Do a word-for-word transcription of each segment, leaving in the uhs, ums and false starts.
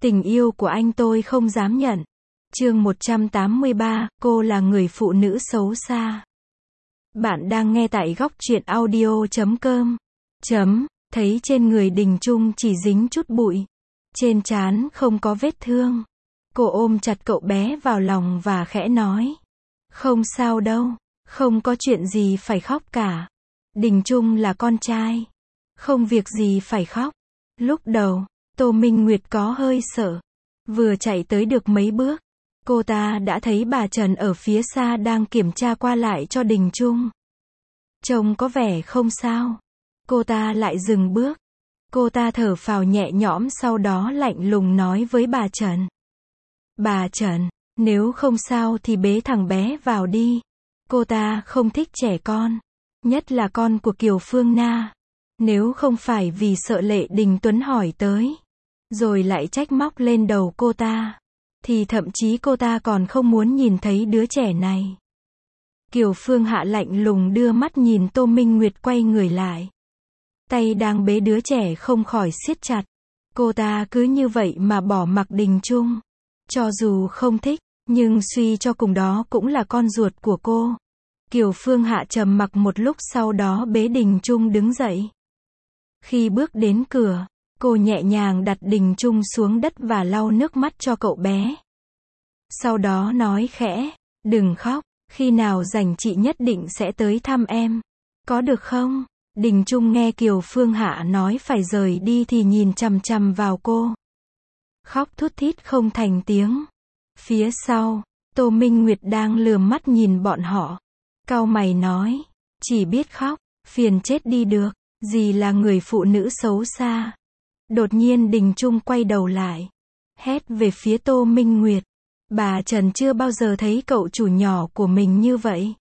Tình yêu của anh tôi không dám nhận. Chương một trăm tám mươi ba, cô là người phụ nữ xấu xa. Bạn đang nghe tại góc truyện audio chấm com. Chấm, thấy trên người Đình Trung chỉ dính chút bụi. Trên trán không có vết thương. Cô ôm chặt cậu bé vào lòng và khẽ nói. Không sao đâu, không có chuyện gì phải khóc cả. Đình Trung là con trai. Không việc gì phải khóc. Lúc đầu, Tô Minh Nguyệt có hơi sợ. Vừa chạy tới được mấy bước, cô ta đã thấy bà Trần ở phía xa đang kiểm tra qua lại cho Đình Trung. Trông có vẻ không sao. Cô ta lại dừng bước. Cô ta thở phào nhẹ nhõm, sau đó lạnh lùng nói với bà Trần. Bà Trần, nếu không sao thì bế thằng bé vào đi. Cô ta không thích trẻ con, nhất là con của Kiều Phương Na. Nếu không phải vì sợ Lệ Đình Tuấn hỏi tới, rồi lại trách móc lên đầu cô ta, thì thậm chí cô ta còn không muốn nhìn thấy đứa trẻ này. Kiều Phương Hạ lạnh lùng đưa mắt nhìn Tô Minh Nguyệt quay người lại. Tay đang bế đứa trẻ không khỏi siết chặt. Cô ta cứ như vậy mà bỏ mặc Đình Trung. Cho dù không thích, nhưng suy cho cùng đó cũng là con ruột của cô. Kiều Phương Hạ trầm mặc một lúc, sau đó bế Đình Trung đứng dậy. Khi bước đến cửa, cô nhẹ nhàng đặt Đình Trung xuống đất và lau nước mắt cho cậu bé. Sau đó nói khẽ, đừng khóc, khi nào rảnh chị nhất định sẽ tới thăm em. Có được không? Đình Trung nghe Kiều Phương Hạ nói phải rời đi thì nhìn chằm chằm vào cô. Khóc thút thít không thành tiếng. Phía sau, Tô Minh Nguyệt đang lườm mắt nhìn bọn họ. Cau mày nói, chỉ biết khóc, phiền chết đi được, gì là người phụ nữ xấu xa. Đột nhiên Đình Trung quay đầu lại, hét về phía Tô Minh Nguyệt. Bà Trần chưa bao giờ thấy cậu chủ nhỏ của mình như vậy.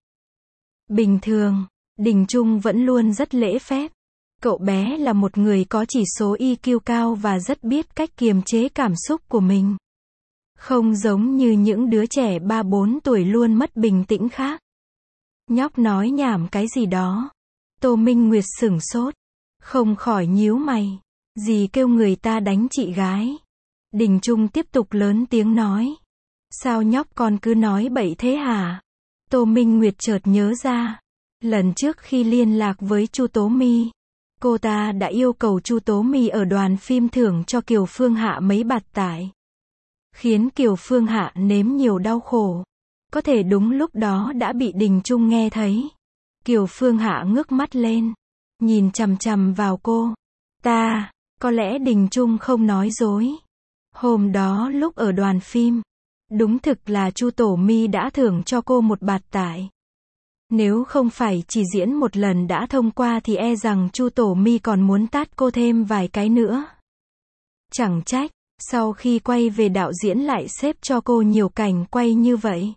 Bình thường, Đình Trung vẫn luôn rất lễ phép. Cậu bé là một người có chỉ số i kiu cao và rất biết cách kiềm chế cảm xúc của mình. Không giống như những đứa trẻ ba bốn tuổi luôn mất bình tĩnh khác. Nhóc nói nhảm cái gì đó. Tô Minh Nguyệt sửng sốt, không khỏi nhíu mày. Dì kêu người ta đánh chị gái. Đình Trung tiếp tục lớn tiếng nói. Sao nhóc con cứ nói bậy thế hả? Tô Minh Nguyệt chợt nhớ ra. Lần trước khi liên lạc với Chu Tố My, cô ta đã yêu cầu Chu Tố My ở đoàn phim thưởng cho Kiều Phương Hạ mấy bạt tải. Khiến Kiều Phương Hạ nếm nhiều đau khổ. Có thể đúng lúc đó đã bị Đình Trung nghe thấy. Kiều Phương Hạ ngước mắt lên, nhìn chằm chằm vào cô. Ta, có lẽ Đình Trung không nói dối. Hôm đó lúc ở đoàn phim, đúng thực là Chu Tổ My đã thưởng cho cô một bạt tải. Nếu không phải chỉ diễn một lần đã thông qua thì e rằng Chu Tổ My còn muốn tát cô thêm vài cái nữa. Chẳng trách, sau khi quay về đạo diễn lại xếp cho cô nhiều cảnh quay như vậy.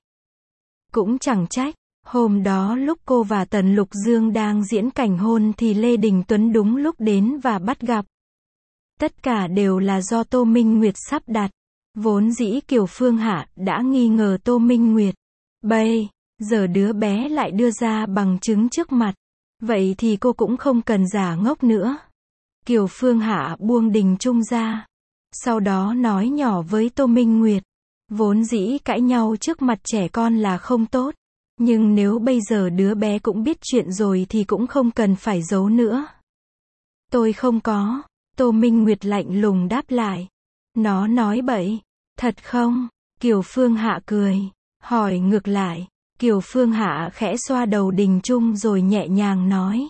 Cũng chẳng trách, hôm đó lúc cô và Tần Lục Dương đang diễn cảnh hôn thì Lê Đình Tuấn đúng lúc đến và bắt gặp. Tất cả đều là do Tô Minh Nguyệt sắp đặt. Vốn dĩ Kiều Phương Hạ đã nghi ngờ Tô Minh Nguyệt. Bây giờ đứa bé lại đưa ra bằng chứng trước mặt. Vậy thì cô cũng không cần giả ngốc nữa. Kiều Phương Hạ buông Đình Trung ra. Sau đó nói nhỏ với Tô Minh Nguyệt. Vốn dĩ cãi nhau trước mặt trẻ con là không tốt. Nhưng nếu bây giờ đứa bé cũng biết chuyện rồi thì cũng không cần phải giấu nữa. Tôi không có. Tô Minh Nguyệt lạnh lùng đáp lại. Nó nói bậy. Thật không? Kiều Phương Hạ cười. Hỏi ngược lại. Kiều Phương Hạ khẽ xoa đầu Đình Trung rồi nhẹ nhàng nói.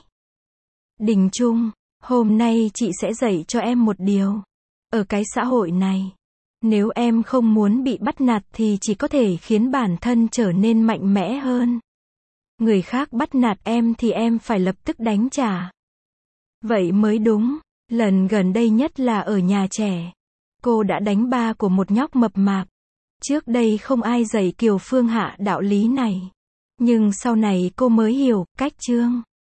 Đình Trung, hôm nay chị sẽ dạy cho em một điều. Ở cái xã hội này, nếu em không muốn bị bắt nạt thì chỉ có thể khiến bản thân trở nên mạnh mẽ hơn. Người khác bắt nạt em thì em phải lập tức đánh trả. Vậy mới đúng. Lần gần đây nhất là ở nhà trẻ. Cô đã đánh ba của một nhóc mập mạp. Trước đây không ai dạy Kiều Phương Hạ đạo lý này. Nhưng sau này cô mới hiểu, cách chương